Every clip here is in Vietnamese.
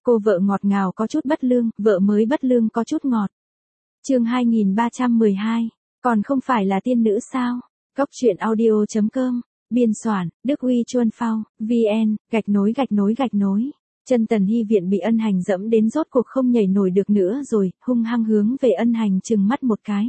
Cô vợ ngọt ngào có chút bất lương, vợ mới bất lương có chút ngọt. Chương 2312, còn không phải là tiên nữ sao? Góc truyện audio.com, biên soạn, Đức Huy Chuân Phao, VN, gạch nối. Chân Tần Hy Viện bị Ân Hành dẫm đến rốt cuộc không nhảy nổi được nữa rồi, hung hăng hướng về Ân Hành trừng mắt một cái.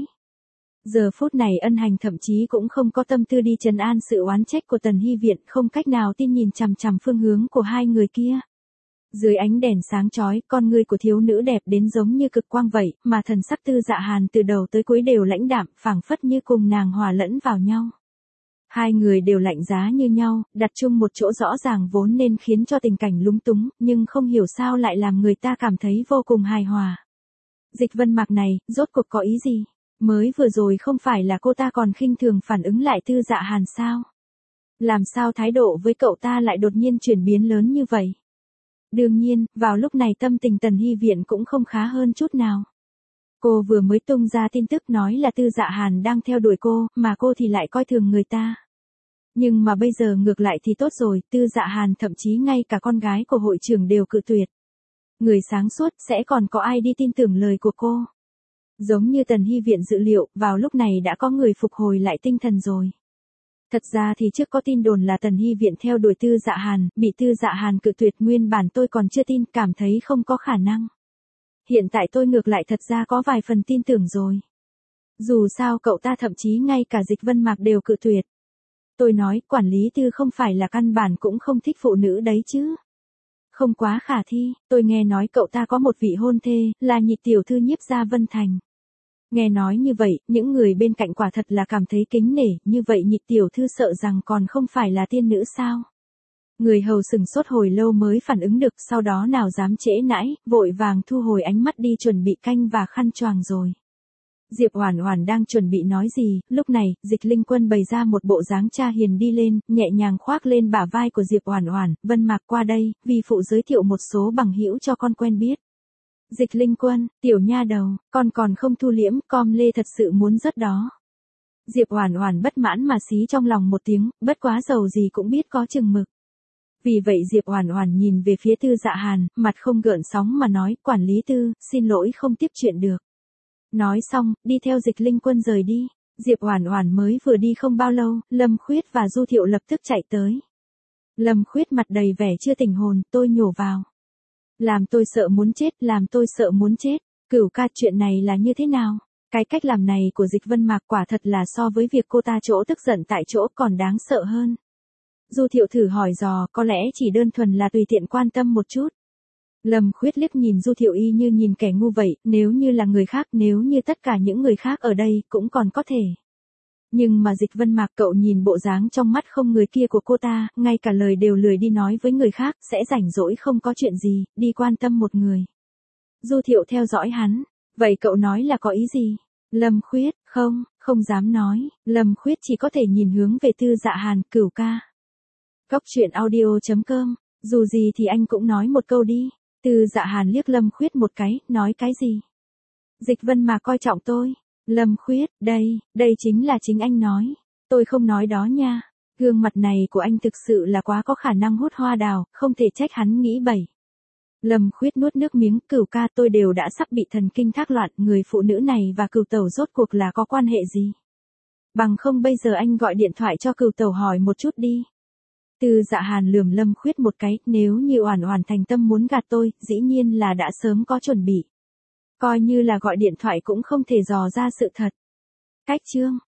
Giờ phút này Ân Hành thậm chí cũng không có tâm tư đi trấn an sự oán trách của Tần Hy Viện, không cách nào tin nhìn chằm chằm phương hướng của hai người kia. Dưới ánh đèn sáng chói, con ngươi của thiếu nữ đẹp đến giống như cực quang vậy, mà thần sắc Tư Dạ Hàn từ đầu tới cuối đều lãnh đạm, phảng phất như cùng nàng hòa lẫn vào nhau. Hai người đều lạnh giá như nhau, đặt chung một chỗ rõ ràng vốn nên khiến cho tình cảnh lúng túng, nhưng không hiểu sao lại làm người ta cảm thấy vô cùng hài hòa. Dịch Vân Mạc này, rốt cuộc có ý gì? Mới vừa rồi không phải là cô ta còn khinh thường phản ứng lại Tư Dạ Hàn sao? Làm sao thái độ với cậu ta lại đột nhiên chuyển biến lớn như vậy? Đương nhiên, vào lúc này tâm tình Tần Hy Viện cũng không khá hơn chút nào. Cô vừa mới tung ra tin tức nói là Tư Dạ Hàn đang theo đuổi cô, mà cô thì lại coi thường người ta. Nhưng mà bây giờ ngược lại thì tốt rồi, Tư Dạ Hàn thậm chí ngay cả con gái của hội trưởng đều cự tuyệt. Người sáng suốt sẽ còn có ai đi tin tưởng lời của cô. Giống như Tần Hy Viện dự liệu, vào lúc này đã có người phục hồi lại tinh thần rồi. Thật ra thì trước có tin đồn là Tần Hy Viện theo đuổi Tư Dạ Hàn, bị Tư Dạ Hàn cự tuyệt, nguyên bản tôi còn chưa tin, cảm thấy không có khả năng. Hiện tại tôi ngược lại thật ra có vài phần tin tưởng rồi. Dù sao cậu ta thậm chí ngay cả Dịch Vân Mạc đều cự tuyệt. Tôi nói, quản lý Tư không phải là căn bản cũng không thích phụ nữ đấy chứ. Không quá khả thi, tôi nghe nói cậu ta có một vị hôn thê, là Nhị tiểu thư Nhiếp Gia Vân Thành. Nghe nói như vậy, những người bên cạnh quả thật là cảm thấy kính nể, như vậy Nhị tiểu thư sợ rằng còn không phải là tiên nữ sao? Người hầu sừng sốt hồi lâu mới phản ứng được, sau đó nào dám trễ nãi, vội vàng thu hồi ánh mắt đi chuẩn bị canh và khăn choàng rồi. Diệp Oản Oản đang chuẩn bị nói gì, lúc này, Dịch Linh Quân bày ra một bộ dáng cha hiền đi lên, nhẹ nhàng khoác lên bả vai của Diệp Oản Oản, Vân Mạc qua đây, vì phụ giới thiệu một số bằng hữu cho con quen biết. Dịch Linh Quân, tiểu nha đầu, con còn không thu liễm, com lê thật sự muốn rất đó. Diệp Oản Oản bất mãn mà xí trong lòng một tiếng, bất quá dầu gì cũng biết có chừng mực. Vì vậy Diệp Oản Oản nhìn về phía Tư Dạ Hàn, mặt không gợn sóng mà nói, quản lý Tư, xin lỗi không tiếp chuyện được. Nói xong, đi theo Dịch Linh Quân rời đi. Diệp Oản Oản mới vừa đi không bao lâu, Lâm Khuyết và Du Thiệu lập tức chạy tới. Lâm Khuyết mặt đầy vẻ chưa tỉnh hồn, tôi nhổ vào. Làm tôi sợ muốn chết, Cửu ca, chuyện này là như thế nào? Cái cách làm này của Dịch Vân Mạc quả thật là so với việc cô ta chỗ tức giận tại chỗ còn đáng sợ hơn. Du Thiệu thử hỏi dò, có lẽ chỉ đơn thuần là tùy tiện quan tâm một chút. Lâm Khuyết liếc nhìn Du Thiệu y như nhìn kẻ ngu vậy, nếu như là người khác, nếu như tất cả những người khác ở đây, cũng còn có thể. Nhưng mà Dịch Vân Mạc, cậu nhìn bộ dáng trong mắt không người kia của cô ta, ngay cả lời đều lười đi nói với người khác, sẽ rảnh rỗi không có chuyện gì, đi quan tâm một người. Du Thiệu theo dõi hắn, vậy cậu nói là có ý gì? Lâm Khuyết, không dám nói, Lâm Khuyết chỉ có thể nhìn hướng về Tư Dạ Hàn, Cửu ca. Góc truyện audio.com, dù gì thì anh cũng nói một câu đi. Tư Dạ Hàn liếc Lâm Khuyết một cái, nói cái gì? Dịch Vân mà coi trọng tôi. Lâm Khuyết, đây chính là chính anh nói. Tôi không nói đó nha. Gương mặt này của anh thực sự là quá có khả năng hút hoa đào, không thể trách hắn nghĩ bậy. Lâm Khuyết nuốt nước miếng, Cửu ca, tôi đều đã sắp bị thần kinh thác loạn, người phụ nữ này và Cửu tẩu rốt cuộc là có quan hệ gì? Bằng không bây giờ anh gọi điện thoại cho Cửu tẩu hỏi một chút đi. Tư Dạ Hàn lườm Lâm Khuyết một cái, nếu như Oản Oản thành tâm muốn gạt tôi, dĩ nhiên là đã sớm có chuẩn bị. Coi như là gọi điện thoại cũng không thể dò ra sự thật. Cách chương